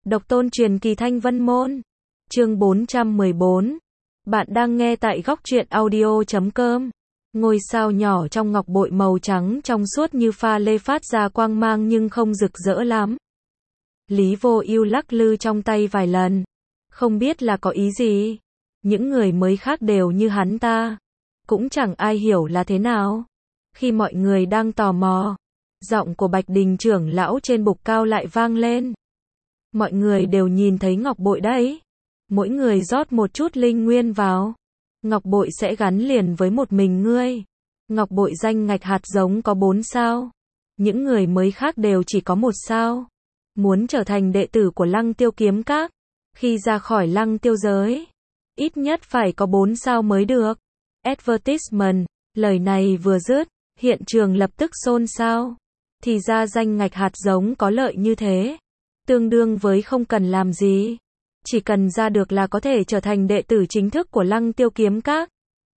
Độc tôn truyền kỳ Thanh Vân Môn. Chương 414. Bạn đang nghe tại góc truyện audio.com. Ngôi sao nhỏ trong ngọc bội màu trắng trong suốt như pha lê phát ra quang mang nhưng không rực rỡ lắm. Lý Vô Ưu lắc lư trong tay vài lần. Không biết là có ý gì. Những người mới khác đều như hắn ta. Cũng chẳng ai hiểu là thế nào. Khi mọi người đang tò mò, giọng của Bạch Đình trưởng lão trên bục cao lại vang lên. Mọi người đều nhìn thấy ngọc bội đấy. Mỗi người rót một chút linh nguyên vào. Ngọc bội sẽ gắn liền với một mình ngươi. Ngọc bội danh ngạch hạt giống có 4 sao. Những người mới khác đều chỉ có 1 sao. Muốn trở thành đệ tử của Lăng Tiêu Kiếm Các, khi ra khỏi Lăng Tiêu giới, ít nhất phải có 4 sao mới được. Advertisement, lời này vừa dứt, hiện trường lập tức xôn xao. Thì ra danh ngạch hạt giống có lợi như thế. Tương đương với không cần làm gì. Chỉ cần ra được là có thể trở thành đệ tử chính thức của Lăng Tiêu Kiếm Các.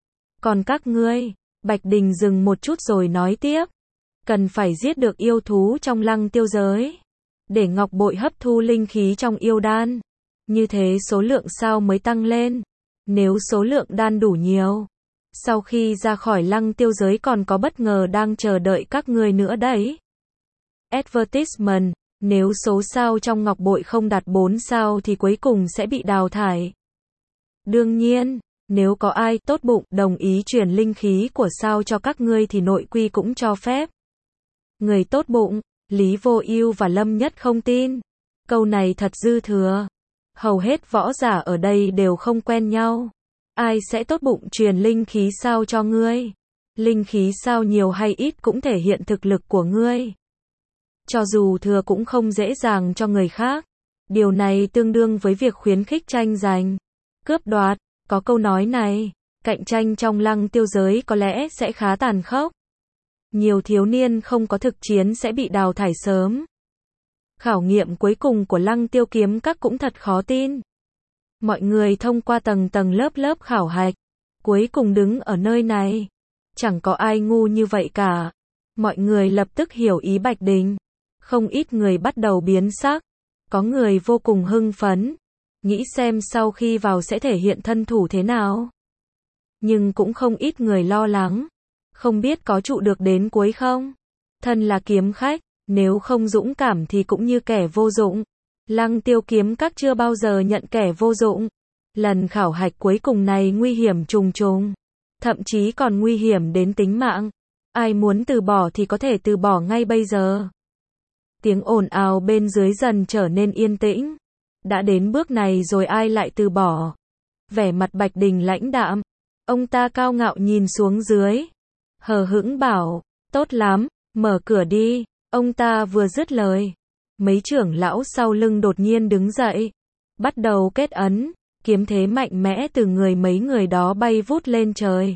Còn các ngươi, Bạch Đình dừng một chút rồi nói tiếp. Cần phải giết được yêu thú trong Lăng Tiêu giới. Để ngọc bội hấp thu linh khí trong yêu đan. Như thế số lượng sao mới tăng lên. Nếu số lượng đan đủ nhiều, sau khi ra khỏi Lăng Tiêu giới còn có bất ngờ đang chờ đợi các ngươi nữa đấy. Advertisement, nếu số sao trong ngọc bội không đạt 4 sao thì cuối cùng sẽ bị đào thải. Đương nhiên, nếu có ai tốt bụng đồng ý truyền linh khí của sao cho các ngươi thì nội quy cũng cho phép. Người tốt bụng, Lý Vô Ưu và Lâm Nhất không tin. Câu này thật dư thừa. Hầu hết võ giả ở đây đều không quen nhau. Ai sẽ tốt bụng truyền linh khí sao cho ngươi? Linh khí sao nhiều hay ít cũng thể hiện thực lực của ngươi. Cho dù thừa cũng không dễ dàng cho người khác. Điều này tương đương với việc khuyến khích tranh giành, cướp đoạt. Có câu nói này, cạnh tranh trong Lăng Tiêu giới có lẽ sẽ khá tàn khốc. Nhiều thiếu niên không có thực chiến sẽ bị đào thải sớm. Khảo nghiệm cuối cùng của Lăng Tiêu Kiếm Các cũng thật khó tin. Mọi người thông qua tầng tầng lớp lớp khảo hạch, cuối cùng đứng ở nơi này. Chẳng có ai ngu như vậy cả. Mọi người lập tức hiểu ý Bạch Đình. Không ít người bắt đầu biến sắc. Có người vô cùng hưng phấn. Nghĩ xem sau khi vào sẽ thể hiện thân thủ thế nào. Nhưng cũng không ít người lo lắng. Không biết có trụ được đến cuối không? Thân là kiếm khách, nếu không dũng cảm thì cũng như kẻ vô dụng. Lăng Tiêu Kiếm Các chưa bao giờ nhận kẻ vô dụng. Lần khảo hạch cuối cùng này nguy hiểm trùng trùng. Thậm chí còn nguy hiểm đến tính mạng. Ai muốn từ bỏ thì có thể từ bỏ ngay bây giờ. Tiếng ồn ào bên dưới dần trở nên yên tĩnh. Đã đến bước này rồi ai lại từ bỏ? Vẻ mặt Bạch Đình lãnh đạm. Ông ta cao ngạo nhìn xuống dưới. Hờ hững bảo, tốt lắm, mở cửa đi. Ông ta vừa dứt lời. Mấy trưởng lão sau lưng đột nhiên đứng dậy. Bắt đầu kết ấn. Kiếm thế mạnh mẽ từ người mấy người đó bay vút lên trời.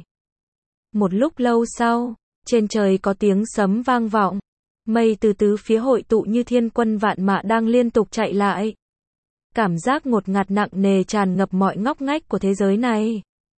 Một lúc lâu sau, trên trời có tiếng sấm vang vọng. Mây từ tứ phía hội tụ như thiên quân vạn mã đang liên tục chạy lại. Cảm giác ngột ngạt nặng nề tràn ngập mọi ngóc ngách của thế giới này.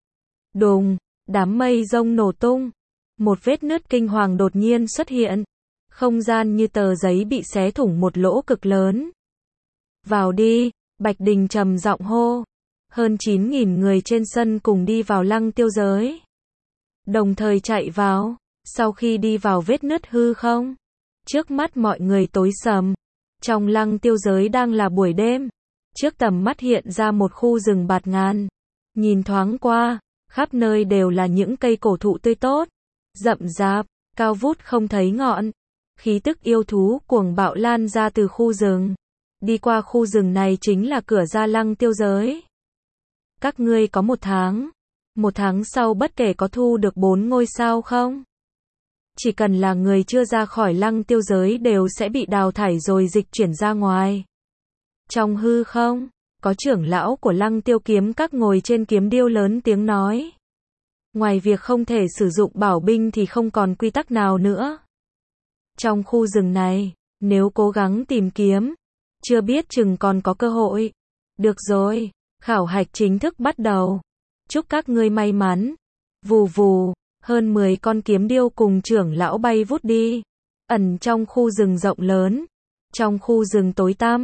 Đùng, đám mây rông nổ tung. Một vết nứt kinh hoàng đột nhiên xuất hiện. Không gian như tờ giấy bị xé thủng một lỗ cực lớn. Vào đi, Bạch Đình trầm giọng hô. Hơn 9.000 người trên sân cùng đi vào Lăng Tiêu giới. Đồng thời chạy vào. Sau khi đi vào vết nứt hư không, trước mắt mọi người tối sầm. Trong Lăng Tiêu giới đang là buổi đêm. Trước tầm mắt hiện ra một khu rừng bạt ngàn. Nhìn thoáng qua, khắp nơi đều là những cây cổ thụ tươi tốt, rậm rạp, cao vút không thấy ngọn. Khí tức yêu thú cuồng bạo lan ra từ khu rừng. Đi qua khu rừng này chính là cửa ra Lăng Tiêu giới. Các ngươi có 1 tháng. 1 tháng sau bất kể có thu được 4 ngôi sao không? Chỉ cần là người chưa ra khỏi Lăng Tiêu giới đều sẽ bị đào thải rồi dịch chuyển ra ngoài. Trong hư không, có trưởng lão của Lăng Tiêu Kiếm Các ngồi trên kiếm điêu lớn tiếng nói. Ngoài việc không thể sử dụng bảo binh thì không còn quy tắc nào nữa. Trong khu rừng này, nếu cố gắng tìm kiếm, chưa biết chừng còn có cơ hội. Được rồi, khảo hạch chính thức bắt đầu. Chúc các ngươi may mắn. Vù vù, hơn 10 con kiếm điêu cùng trưởng lão bay vút đi. Ẩn trong khu rừng rộng lớn. Trong khu rừng tối tăm,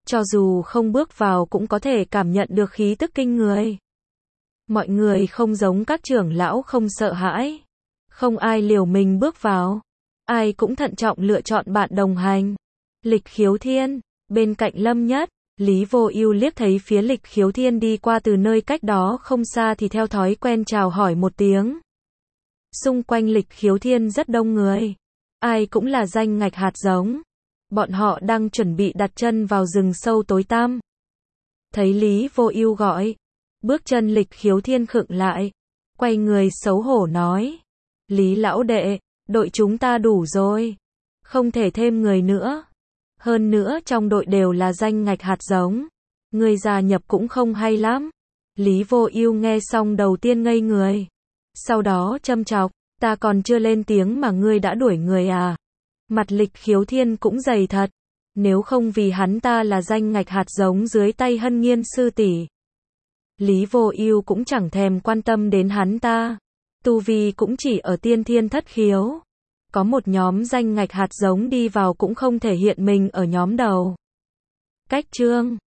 Cho dù không bước vào cũng có thể cảm nhận được khí tức kinh người. Mọi người không giống các trưởng lão không sợ hãi. Không ai liều mình bước vào. Ai cũng thận trọng lựa chọn bạn đồng hành. Lịch Khiếu Thiên, bên cạnh Lâm Nhất, Lý Vô Ưu liếc thấy phía Lịch Khiếu Thiên đi qua từ nơi cách đó không xa thì theo thói quen chào hỏi một tiếng. Xung quanh Lịch Khiếu Thiên rất đông người. Ai cũng là danh ngạch hạt giống. Bọn họ đang chuẩn bị đặt chân vào rừng sâu tối tăm. Thấy Lý Vô Ưu gọi, bước chân Lịch Khiếu Thiên khựng lại, quay người xấu hổ nói: "Lý lão đệ, đội chúng ta đủ rồi, không thể thêm người nữa. Hơn nữa trong đội đều là danh ngạch hạt giống, người gia nhập cũng không hay lắm." Lý Vô Ưu nghe xong đầu tiên ngây người, sau đó châm chọc: "Ta còn chưa lên tiếng mà ngươi đã đuổi người à?" Mặt Lịch Khiếu Thiên cũng dày thật, nếu không vì hắn ta là danh ngạch hạt giống dưới tay Hân Nghiên sư tỷ, Lý Vô Ưu cũng chẳng thèm quan tâm đến hắn ta. Tu vi cũng chỉ ở tiên thiên thất khiếu. Có một nhóm danh ngạch hạt giống đi vào cũng không thể hiện mình ở nhóm đầu. Cách chương